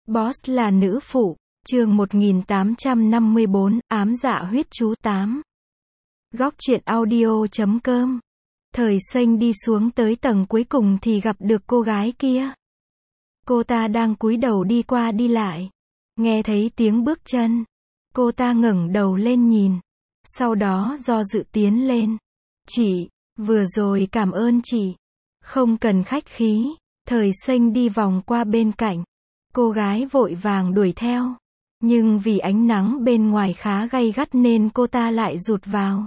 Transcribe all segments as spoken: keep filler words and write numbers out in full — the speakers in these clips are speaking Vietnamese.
Boss là nữ phụ, chương một nghìn tám trăm năm mươi bốn, ám dạ huyết chú tám. Góc truyện audio chấm com. Thời Xanh đi xuống tới tầng cuối cùng thì gặp được cô gái kia. Cô ta đang cúi đầu đi qua đi lại. Nghe thấy tiếng bước chân. Cô ta ngẩng đầu lên nhìn. Sau đó do dự tiến lên. Chị, vừa rồi cảm ơn chị. Không cần khách khí. Thời Xanh đi vòng qua bên cạnh. Cô gái vội vàng đuổi theo. Nhưng vì ánh nắng bên ngoài khá gay gắt nên cô ta lại rụt vào.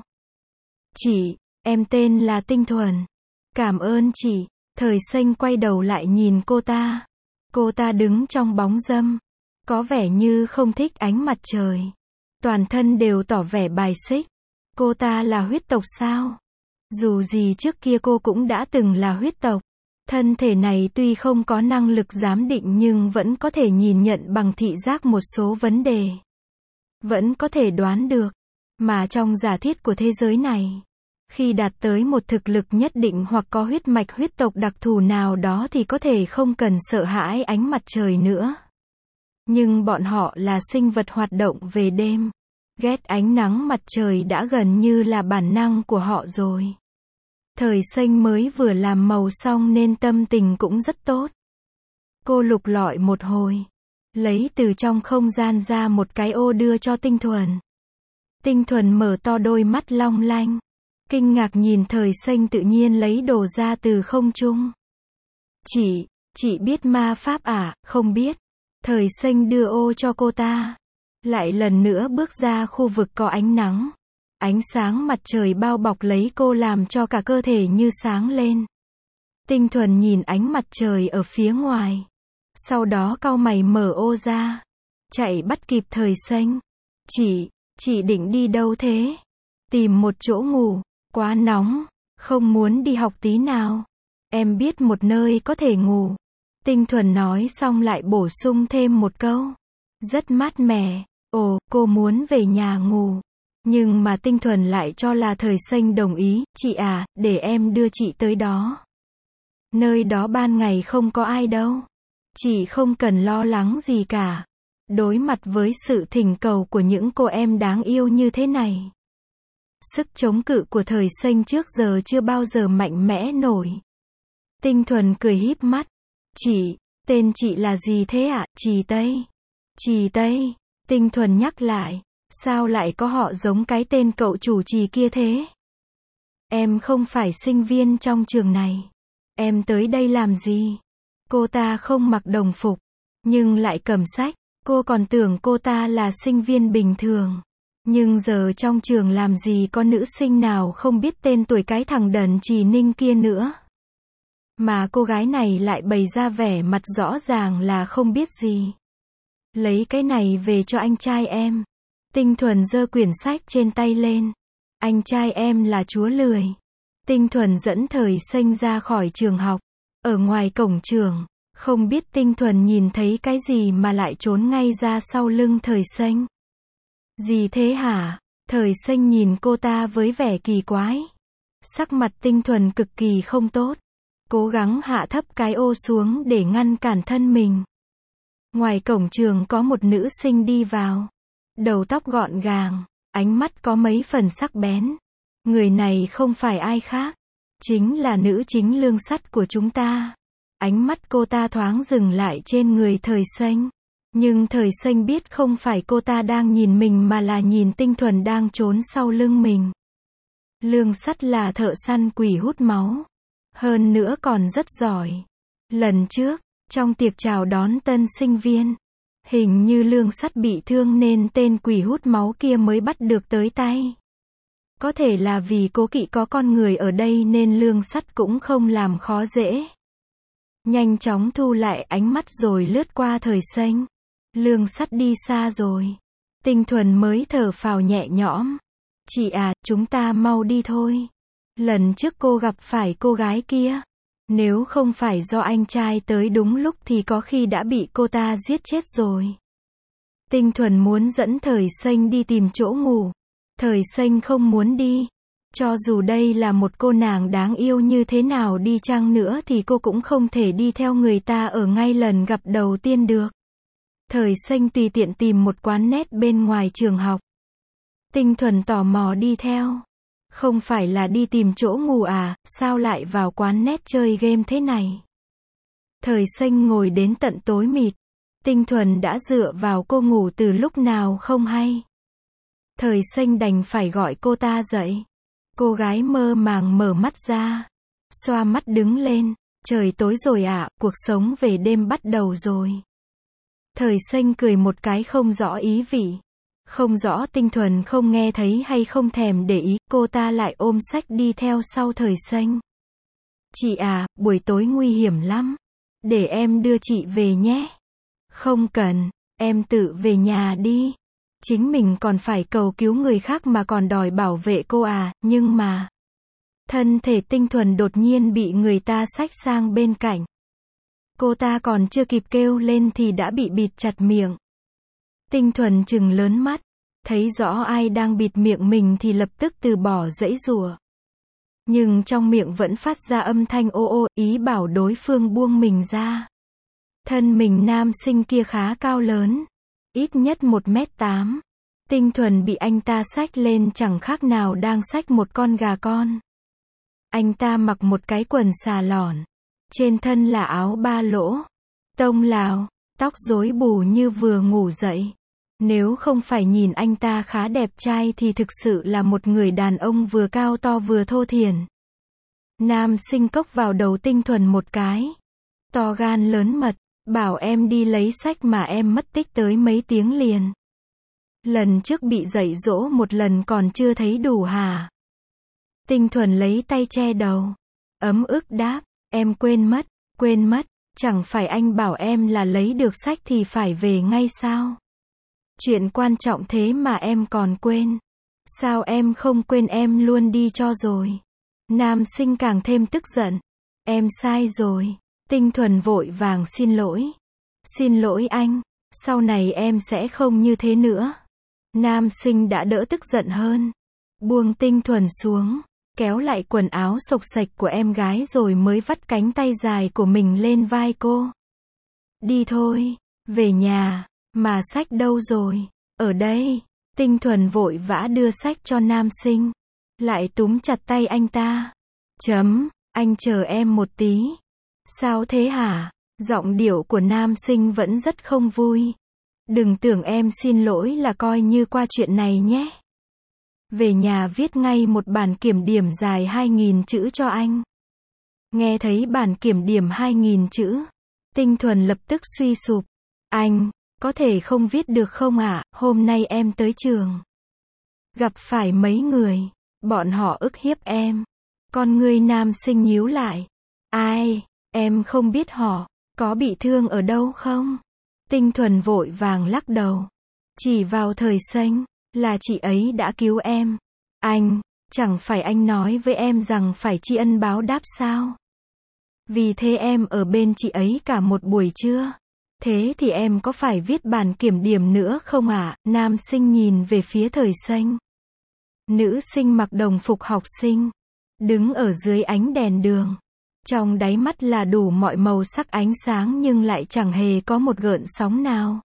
Chị, em tên là Tinh Thuần. Cảm ơn chị. Thời Xanh quay đầu lại nhìn cô ta. Cô ta đứng trong bóng râm. Có vẻ như không thích ánh mặt trời. Toàn thân đều tỏ vẻ bài xích. Cô ta là huyết tộc sao? Dù gì trước kia cô cũng đã từng là huyết tộc. Thân thể này tuy không có năng lực giám định nhưng vẫn có thể nhìn nhận bằng thị giác một số vấn đề. Vẫn có thể đoán được. Mà trong giả thiết của thế giới này, khi đạt tới một thực lực nhất định hoặc có huyết mạch huyết tộc đặc thù nào đó thì có thể không cần sợ hãi ánh mặt trời nữa. Nhưng bọn họ là sinh vật hoạt động về đêm. Ghét ánh nắng mặt trời đã gần như là bản năng của họ rồi. Thời Xanh mới vừa làm màu xong nên tâm tình cũng rất tốt. Cô lục lọi một hồi. Lấy từ trong không gian ra một cái ô đưa cho Tinh Thuần. Tinh Thuần mở to đôi mắt long lanh. Kinh ngạc nhìn Thời Xanh tự nhiên lấy đồ ra từ không trung. Chị, chị biết ma pháp à? Không biết. Thời Xanh đưa ô cho cô ta. Lại lần nữa bước ra khu vực có ánh nắng. Ánh sáng mặt trời bao bọc lấy cô làm cho cả cơ thể như sáng lên. Tinh Thuần nhìn ánh mặt trời ở phía ngoài. Sau đó cau mày mở ô ra. Chạy bắt kịp Thời Xanh. Chị, chị định đi đâu thế? Tìm một chỗ ngủ. Quá nóng. Không muốn đi học tí nào. Em biết một nơi có thể ngủ. Tinh Thuần nói xong lại bổ sung thêm một câu. Rất mát mẻ. Ồ, cô muốn về nhà ngủ. Nhưng mà Tinh Thuần lại cho là Thời Xanh đồng ý. Chị à, để em đưa chị tới đó. Nơi đó ban ngày không có ai đâu. Chị không cần lo lắng gì cả. Đối mặt với sự thỉnh cầu của những cô em đáng yêu như thế này. Sức chống cự của Thời Xanh trước giờ chưa bao giờ mạnh mẽ nổi. Tinh Thuần cười híp mắt. Chị, tên chị là gì thế ạ? Trì Tây. Trì Tây. Tinh Thuần nhắc lại. Sao lại có họ giống cái tên cậu chủ trì kia thế? Em không phải sinh viên trong trường này. Em tới đây làm gì? Cô ta không mặc đồng phục, nhưng lại cầm sách. Cô còn tưởng cô ta là sinh viên bình thường. Nhưng giờ trong trường làm gì có nữ sinh nào không biết tên tuổi cái thằng đần Trì Ninh kia nữa. Mà cô gái này lại bày ra vẻ mặt rõ ràng là không biết gì. Lấy cái này về cho anh trai em. Tinh Thuần giơ quyển sách trên tay lên. Anh trai em là chúa lười. Tinh Thuần dẫn Thời Xanh ra khỏi trường học. Ở ngoài cổng trường, không biết Tinh Thuần nhìn thấy cái gì mà lại trốn ngay ra sau lưng Thời Xanh. Gì thế hả? Thời Xanh nhìn cô ta với vẻ kỳ quái. Sắc mặt Tinh Thuần cực kỳ không tốt. Cố gắng hạ thấp cái ô xuống để ngăn cản thân mình. Ngoài cổng trường có một nữ sinh đi vào. Đầu tóc gọn gàng, ánh mắt có mấy phần sắc bén. Người này không phải ai khác. Chính là nữ chính Lương Sắt của chúng ta. Ánh mắt cô ta thoáng dừng lại trên người Thời Xanh. Nhưng Thời Xanh biết không phải cô ta đang nhìn mình mà là nhìn Tinh Thuần đang trốn sau lưng mình. Lương Sắt là thợ săn quỷ hút máu. Hơn nữa còn rất giỏi. Lần trước, trong tiệc chào đón tân sinh viên, hình như Lương Sắt bị thương nên tên quỷ hút máu kia mới bắt được tới tay. Có thể là vì cố kỵ có con người ở đây nên Lương Sắt cũng không làm khó dễ. Nhanh chóng thu lại ánh mắt rồi lướt qua Thời Xanh. Lương Sắt đi xa rồi. Tinh Thuần mới thở phào nhẹ nhõm. Chị à, chúng ta mau đi thôi. Lần trước cô gặp phải cô gái kia. Nếu không phải do anh trai tới đúng lúc thì có khi đã bị cô ta giết chết rồi. Tinh Thuần muốn dẫn Thời Xanh đi tìm chỗ ngủ. Thời Xanh không muốn đi. Cho dù đây là một cô nàng đáng yêu như thế nào đi chăng nữa thì cô cũng không thể đi theo người ta ở ngay lần gặp đầu tiên được. Thời xanh tùy tiện tìm một quán net bên ngoài trường học. Tinh Thuần tò mò đi theo. Không phải là đi tìm chỗ ngủ à, sao lại vào quán net chơi game thế này? Thời xanh ngồi đến tận tối mịt. Tinh Thuần đã dựa vào cô ngủ từ lúc nào không hay. Thời xanh đành phải gọi cô ta dậy. Cô gái mơ màng mở mắt ra. Xoa mắt đứng lên. Trời tối rồi ạ, à, cuộc sống về đêm bắt đầu rồi. Thời xanh cười một cái không rõ ý vị. Không rõ Tinh Thuần không nghe thấy hay không thèm để ý, cô ta lại ôm sách đi theo sau thời xanh. Chị à, buổi tối nguy hiểm lắm. Để em đưa chị về nhé. Không cần, em tự về nhà đi. Chính mình còn phải cầu cứu người khác mà còn đòi bảo vệ cô à, nhưng mà... Thân thể Tinh Thuần đột nhiên bị người ta xách sang bên cạnh. Cô ta còn chưa kịp kêu lên thì đã bị bịt chặt miệng. Tinh Thuần trừng lớn mắt, thấy rõ ai đang bịt miệng mình thì lập tức từ bỏ giãy giụa. Nhưng trong miệng vẫn phát ra âm thanh ô ô, ý bảo đối phương buông mình ra. Thân mình nam sinh kia khá cao lớn, ít nhất một mét tám. Tinh Thuần bị anh ta xách lên chẳng khác nào đang xách một con gà con. Anh ta mặc một cái quần xà lòn, trên thân là áo ba lỗ, tông Lào, tóc rối bù như vừa ngủ dậy. Nếu không phải nhìn anh ta khá đẹp trai thì thực sự là một người đàn ông vừa cao to vừa thô thiển. Nam sinh cốc vào đầu Tinh Thuần một cái. To gan lớn mật, bảo em đi lấy sách mà em mất tích tới mấy tiếng liền. Lần trước bị dạy dỗ một lần còn chưa thấy đủ hả? Tinh Thuần lấy tay che đầu. Ấm ức đáp, em quên mất, quên mất, chẳng phải anh bảo em là lấy được sách thì phải về ngay sao? Chuyện quan trọng thế mà em còn quên. Sao em không quên em luôn đi cho rồi. Nam sinh càng thêm tức giận. Em sai rồi. Tinh Thuần vội vàng xin lỗi. Xin lỗi anh, sau này em sẽ không như thế nữa. Nam sinh đã đỡ tức giận hơn. Buông Tinh Thuần xuống, kéo lại quần áo xộc xệch của em gái rồi mới vắt cánh tay dài của mình lên vai cô. Đi thôi, về nhà, mà sách đâu rồi? Ở đây. Tinh Thuần vội vã đưa sách cho nam sinh, lại túm chặt tay anh ta. Chấm, anh chờ em một tí. Sao thế hả? Giọng điệu của nam sinh vẫn rất không vui. Đừng tưởng em xin lỗi là coi như qua chuyện này nhé. Về nhà viết ngay một bản kiểm điểm dài hai nghìn chữ cho anh. Nghe thấy bản kiểm điểm hai nghìn chữ, Tinh Thuần lập tức suy sụp. Anh, có thể không viết được không ạ? Hôm nay em tới trường, gặp phải mấy người, bọn họ ức hiếp em. Con ngươi nam sinh nhíu lại. Ai? Em không biết họ có bị thương ở đâu không? Tinh Thuần vội vàng lắc đầu. Chỉ vào thời xanh, là chị ấy đã cứu em. Anh, chẳng phải anh nói với em rằng phải tri ân báo đáp sao? Vì thế em ở bên chị ấy cả một buổi trưa. Thế thì em có phải viết bản kiểm điểm nữa không ạ? À? Nam sinh nhìn về phía thời xanh. Nữ sinh mặc đồng phục học sinh, đứng ở dưới ánh đèn đường. Trong đáy mắt là đủ mọi màu sắc ánh sáng nhưng lại chẳng hề có một gợn sóng nào.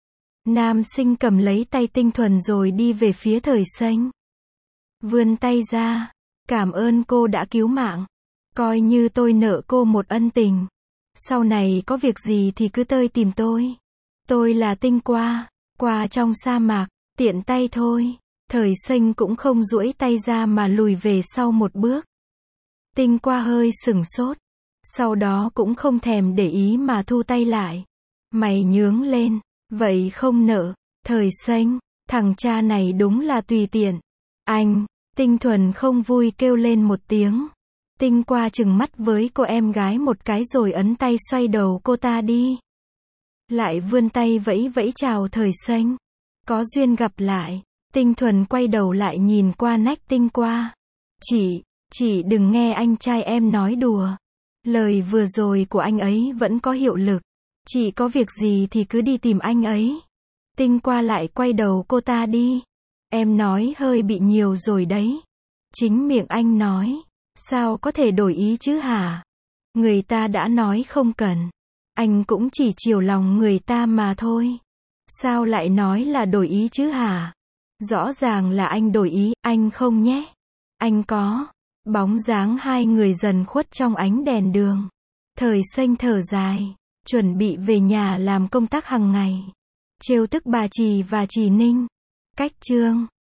Nam sinh cầm lấy tay Tinh Thuần rồi đi về phía thời xanh. Vươn tay ra. Cảm ơn cô đã cứu mạng. Coi như tôi nợ cô một ân tình. Sau này có việc gì thì cứ tới tìm tôi. Tôi là Tinh Qua, qua trong sa mạc, tiện tay thôi. Thời xanh cũng không duỗi tay ra mà lùi về sau một bước. Tinh Qua hơi sửng sốt. Sau đó cũng không thèm để ý mà thu tay lại. Mày nhướng lên. Vậy không nợ. Thời xanh, thằng cha này đúng là tùy tiện. Anh, Tinh Thuần không vui kêu lên một tiếng. Tinh Qua trừng mắt với cô em gái một cái rồi ấn tay xoay đầu cô ta đi. Lại vươn tay vẫy vẫy chào thời xanh. Có duyên gặp lại. Tinh Thuần quay đầu lại nhìn qua nách Tinh Qua. Chị, chị đừng nghe anh trai em nói đùa. Lời vừa rồi của anh ấy vẫn có hiệu lực. Chị có việc gì thì cứ đi tìm anh ấy. Tinh Qua lại quay đầu cô ta đi. Em nói hơi bị nhiều rồi đấy. Chính miệng anh nói. Sao có thể đổi ý chứ hả? Người ta đã nói không cần. Anh cũng chỉ chiều lòng người ta mà thôi. Sao lại nói là đổi ý chứ hả? Rõ ràng là anh đổi ý, anh không nhé. Anh có. Bóng dáng hai người dần khuất trong ánh đèn đường. Thời Xanh thở dài, chuẩn bị về nhà làm công tác hàng ngày. Trêu tức bà Trì và Trì Ninh. Cách chương